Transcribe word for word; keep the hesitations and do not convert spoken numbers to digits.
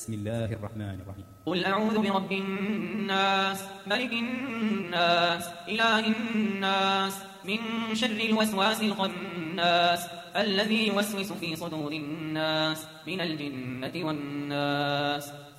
بسم الله الرحمن الرحيم. قل أعوذ برب الناس ملك الناس إله الناس من شر الوسواس الخناس الذي يوسوس في صدور الناس من الجنة والناس.